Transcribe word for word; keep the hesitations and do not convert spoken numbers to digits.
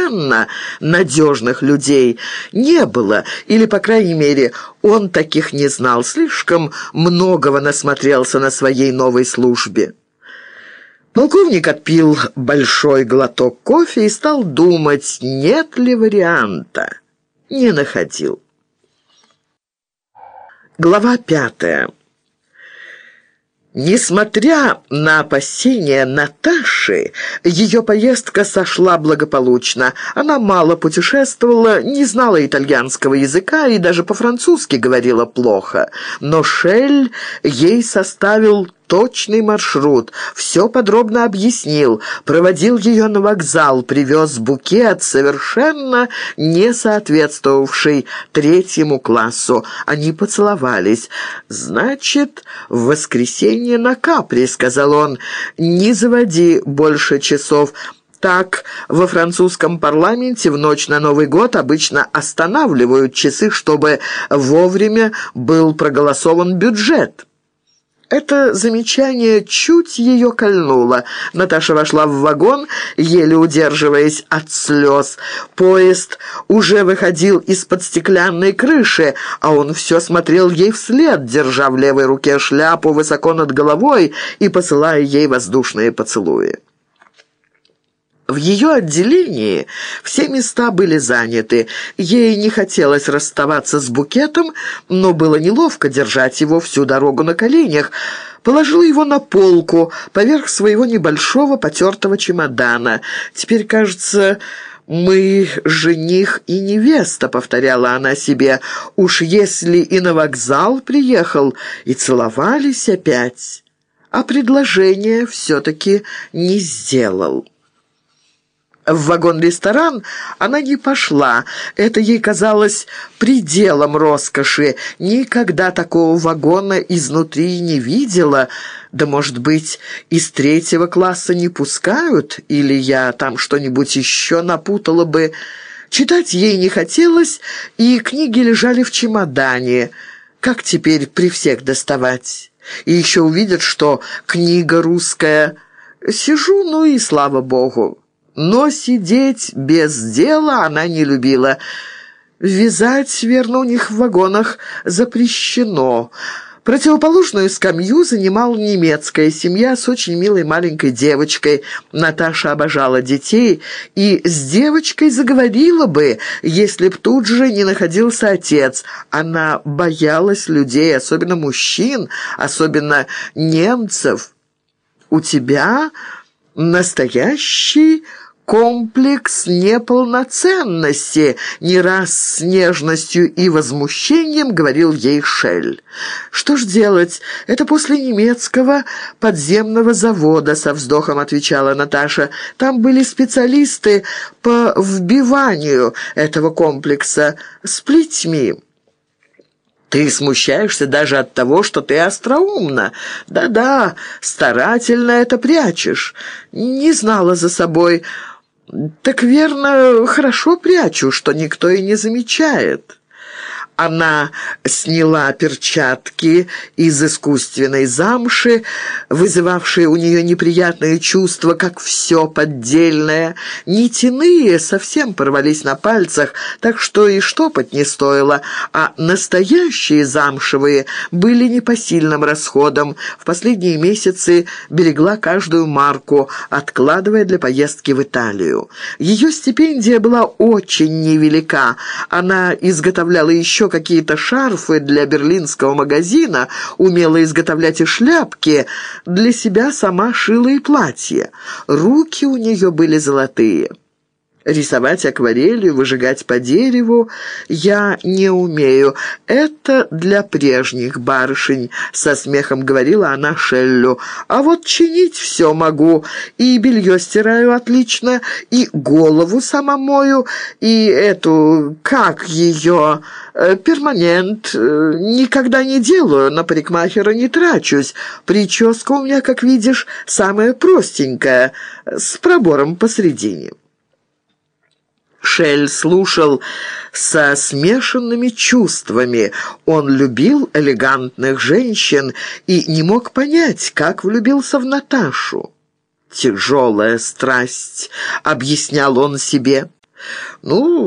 совершенно надежных людей не было, или, по крайней мере, он таких не знал, слишком многого насмотрелся на своей новой службе. Полковник отпил большой глоток кофе и стал думать, нет ли варианта. Не находил. Глава пятая. Несмотря на опасения Наташи, ее поездка сошла благополучно. Она мало путешествовала, не знала итальянского языка и даже по-французски говорила плохо. Но Шель ей составил точный маршрут, все подробно объяснил, проводил ее на вокзал, привез букет, совершенно не соответствовавший третьему классу. Они поцеловались. «Значит, в воскресенье на Капри», — сказал он, — «не заводи больше часов». Так, во французском парламенте в ночь на Новый год обычно останавливают часы, чтобы вовремя был проголосован бюджет. Это замечание чуть ее кольнуло. Наташа вошла в вагон, еле удерживаясь от слез. Поезд уже выходил из-под стеклянной крыши, а он все смотрел ей вслед, держа в левой руке шляпу высоко над головой и посылая ей воздушные поцелуи. В ее отделении все места были заняты. Ей не хотелось расставаться с букетом, но было неловко держать его всю дорогу на коленях. Положила его на полку поверх своего небольшого потертого чемодана. «Теперь, кажется, мы жених и невеста», — повторяла она себе. «Уж если и на вокзал приехал, и целовались опять, а предложение все-таки не сделал». В вагон-ресторан она не пошла. Это ей казалось пределом роскоши. Никогда такого вагона изнутри не видела. Да, может быть, из третьего класса не пускают? Или я там что-нибудь еще напутала бы? Читать ей не хотелось, и книги лежали в чемодане. Как теперь при всех доставать? И еще увидят, что книга русская. Сижу, ну и слава богу. Но сидеть без дела она не любила. Вязать, верно, у них в вагонах запрещено. Противоположную скамью занимала немецкая семья с очень милой маленькой девочкой. Наташа обожала детей и с девочкой заговорила бы, если б тут же не находился отец. Она боялась людей, особенно мужчин, особенно немцев. «У тебя настоящий комплекс неполноценности», — не раз с нежностью и возмущением говорил ей Шель. «Что ж делать? Это после немецкого подземного завода», — со вздохом отвечала Наташа. «Там были специалисты по вбиванию этого комплекса с плетьми». «Ты смущаешься даже от того, что ты остроумна. Да-да, старательно это прячешь. Не знала за собой. Так верно, хорошо прячу, что никто и не замечает». Она сняла перчатки из искусственной замши, вызывавшие у нее неприятные чувства, как все поддельное. Нитяные совсем порвались на пальцах, так что и штопать не стоило, а настоящие замшевые были непосильным расходом. В последние месяцы берегла каждую марку, откладывая для поездки в Италию. Ее стипендия была очень невелика. Она изготовляла еще какие-то шарфы для берлинского магазина, умела изготовлять и шляпки, для себя сама шила и платья. Руки у нее были золотые. Рисовать акварелью, выжигать по дереву я не умею. Это для прежних барышень, со смехом говорила она Шеллю. А вот чинить все могу. И белье стираю отлично, и голову сама мою, и эту, как ее, перманент, никогда не делаю, на парикмахера не трачусь. Прическа у меня, как видишь, самая простенькая, с пробором посредине. Шель слушал со смешанными чувствами. Он любил элегантных женщин и не мог понять, как влюбился в Наташу. «Тяжелая страсть», — объяснял он себе. Ну,